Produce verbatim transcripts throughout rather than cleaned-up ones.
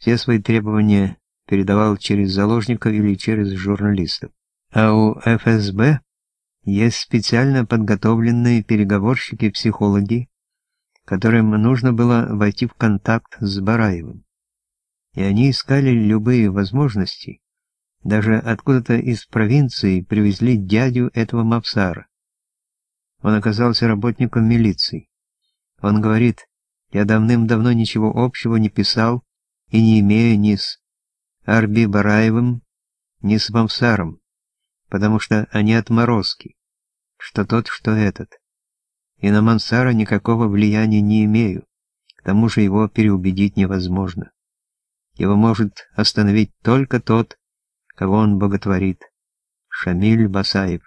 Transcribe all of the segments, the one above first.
все свои требования передавал через заложников или через журналистов. А у эф эс бэ есть специально подготовленные переговорщики-психологи, которым нужно было войти в контакт с Бараевым. И они искали любые возможности, даже откуда-то из провинции привезли дядю этого Мавсара. Он оказался работником милиции. Он говорит: «Я давным-давно ничего общего не писал и не имею ни с Арби Бараевым, ни с Мавсаром, потому что они отморозки, что тот, что этот. И на Мансара никакого влияния не имею, к тому же его переубедить невозможно. Его может остановить только тот, кого он боготворит, Шамиль Басаев».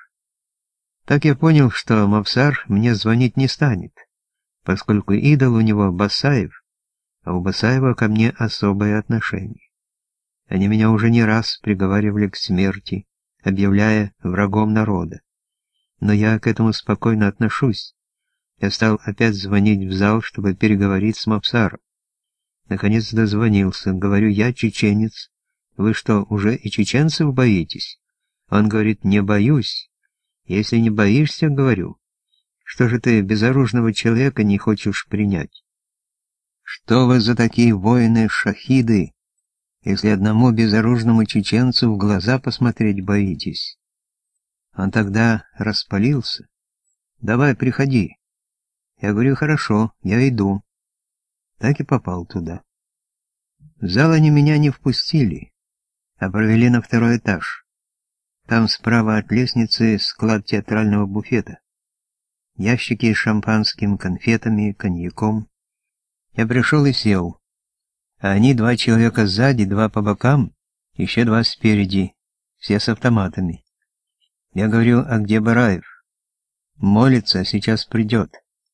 Так я понял, что Мавсар мне звонить не станет, поскольку идол у него Басаев, а у Басаева ко мне особое отношение. Они меня уже не раз приговаривали к смерти, объявляя врагом народа. Но я к этому спокойно отношусь. Я стал опять звонить в зал, чтобы переговорить с Мавсаром. Наконец дозвонился. Говорю: «Я чеченец. Вы что, уже и чеченцев боитесь?» Он говорит: «Не боюсь. Если не боишься, — говорю, — что же ты безоружного человека не хочешь принять? Что вы за такие воины-шахиды, если одному безоружному чеченцу в глаза посмотреть боитесь?» Он тогда распалился. «Давай, приходи». Я говорю: «Хорошо, я иду». Так и попал туда. В зал они меня не впустили, а провели на второй этаж. Там справа от лестницы склад театрального буфета. Ящики с шампанским, конфетами, коньяком. Я пришел и сел. А они, два человека сзади, два по бокам, еще два спереди, все с автоматами. Я говорю: «А где Бараев?» «Молится, сейчас придет».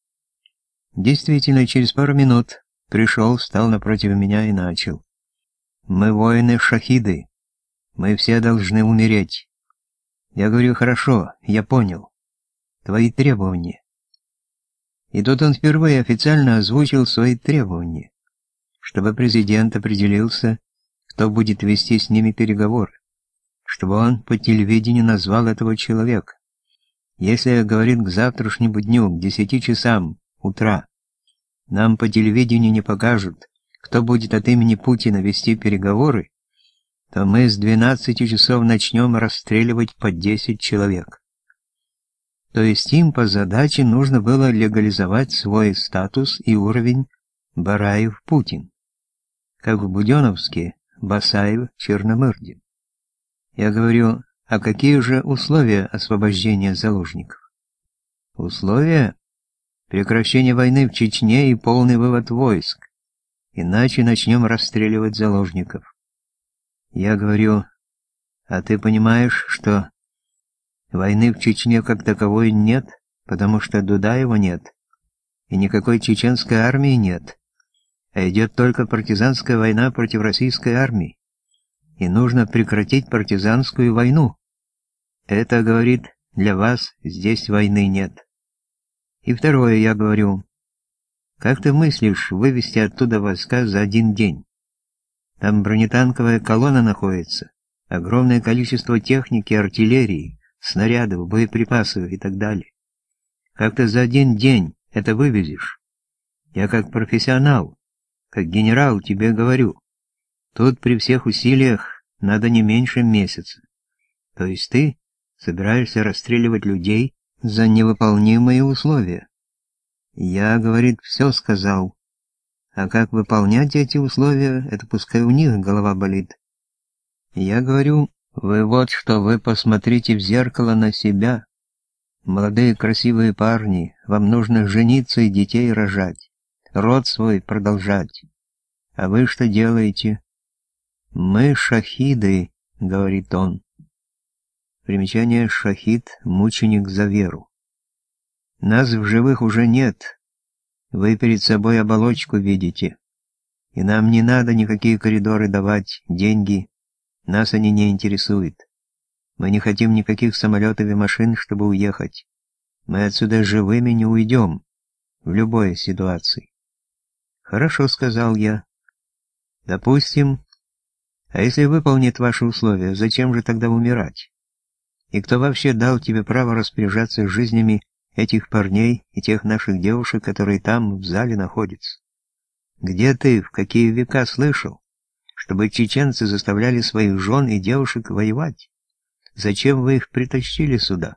Действительно, через пару минут пришел, встал напротив меня и начал: «Мы воины-шахиды. Мы все должны умереть». Я говорю: «Хорошо, я понял. Твои требования». И тут он впервые официально озвучил свои требования, чтобы президент определился, кто будет вести с ними переговоры, чтобы он по телевидению назвал этого человека. Если, говорит, к завтрашнему дню, к десяти часам утра, нам по телевидению не покажут, кто будет от имени Путина вести переговоры, то мы с двенадцати часов начнем расстреливать по десять человек. То есть им по задаче нужно было легализовать свой статус и уровень Бараев-Путин, как в Буденновске Басаев-Черномырдин. Я говорю: «А какие же условия освобождения заложников?» «Условия? Прекращение войны в Чечне и полный вывод войск, иначе начнем расстреливать заложников». Я говорю: «А ты понимаешь, что войны в Чечне как таковой нет, потому что Дудаева нет, и никакой чеченской армии нет, а идет только партизанская война против российской армии, и нужно прекратить партизанскую войну. Это, — говорит, — для вас здесь войны нет». И второе, я говорю: «Как ты мыслишь вывести оттуда войска за один день? Там бронетанковая колонна находится, огромное количество техники, артиллерии, снарядов, боеприпасов и так далее. Как ты за один день это вывезешь? Я как профессионал, как генерал тебе говорю, тут при всех усилиях надо не меньше месяца. То есть ты собираешься расстреливать людей за невыполнимые условия?» Я, говорит, все сказал. А как выполнять эти условия, это пускай у них голова болит. Я говорю: «Вы вот что, вы посмотрите в зеркало на себя. Молодые красивые парни, вам нужно жениться и детей рожать, род свой продолжать. А вы что делаете?» «Мы шахиды», — говорит он. Примечание: шахид — мученик за веру. «Нас в живых уже нет. Вы перед собой оболочку видите. И нам не надо никакие коридоры давать, деньги. Нас они не интересуют. Мы не хотим никаких самолетов и машин, чтобы уехать. Мы отсюда живыми не уйдем, в любой ситуации». «Хорошо», — сказал я. Допустим, а если выполнит ваши условия, зачем же тогда умирать? И кто вообще дал тебе право распоряжаться жизнями этих парней и тех наших девушек, которые там в зале находятся? Где ты, в какие века слышал, чтобы чеченцы заставляли своих жен и девушек воевать? Зачем вы их притащили сюда?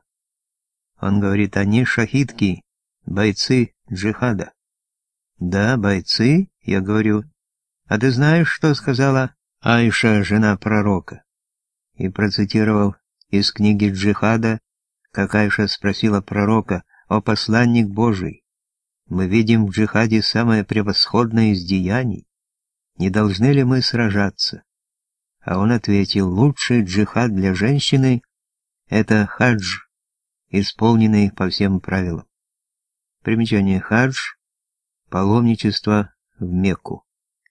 Он говорит, они шахидки, бойцы джихада. Да, бойцы, я говорю. А ты знаешь, что сказала Айша, жена пророка? И процитировал из книги джихада, как Айша спросила пророка: «О посланник Божий, мы видим в джихаде самое превосходное из деяний. Не должны ли мы сражаться?» А он ответил: «Лучший джихад для женщины — это хадж, исполненный по всем правилам». Примечание: хадж — паломничество в Мекку.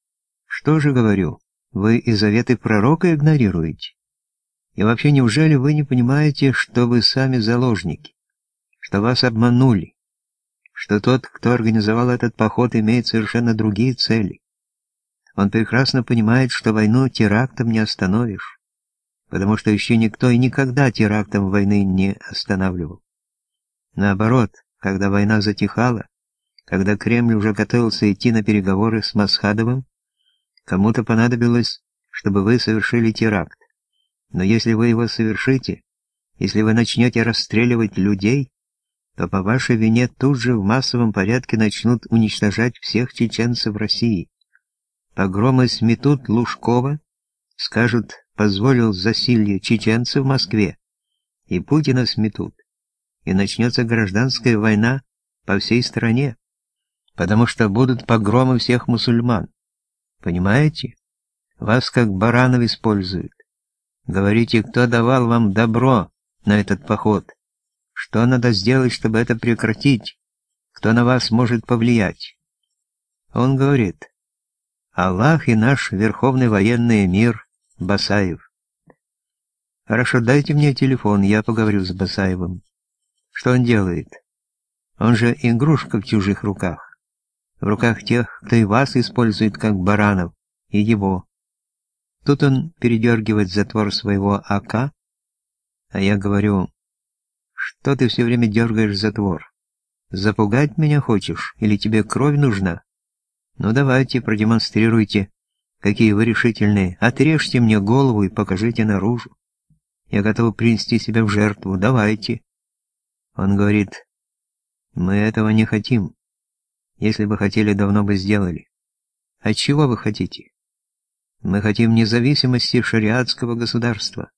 Что же говорю, вы и заветы пророка игнорируете? И вообще, неужели вы не понимаете, что вы сами заложники, что вас обманули, что тот, кто организовал этот поход, имеет совершенно другие цели? Он прекрасно понимает, что войну терактом не остановишь, потому что еще никто и никогда терактом войны не останавливал. Наоборот, когда война затихала, когда Кремль уже готовился идти на переговоры с Масхадовым, кому-то понадобилось, чтобы вы совершили теракт. Но если вы его совершите, если вы начнете расстреливать людей, то по вашей вине тут же в массовом порядке начнут уничтожать всех чеченцев России. Погромы сметут Лужкова, скажут, позволил засилье чеченцев в Москве, и Путина сметут, и начнется гражданская война по всей стране, потому что будут погромы всех мусульман. Понимаете? Вас как баранов используют. Говорите, кто давал вам добро на этот поход? Что надо сделать, чтобы это прекратить? Кто на вас может повлиять? Он говорит: Аллах и наш верховный военный эмир Басаев. Хорошо, дайте мне телефон, я поговорю с Басаевым. Что он делает? Он же игрушка в чужих руках. В руках тех, кто и вас использует как баранов, и его. Тут он передергивает затвор своего АК, а я говорю: что ты все время дергаешь затвор? Запугать меня хочешь, или тебе кровь нужна? Ну давайте, продемонстрируйте, какие вы решительные. Отрежьте мне голову и покажите наружу. Я готов принести себя в жертву, давайте. Он говорит: мы этого не хотим. Если бы хотели, давно бы сделали. А чего вы хотите? Мы хотим независимости шариатского государства.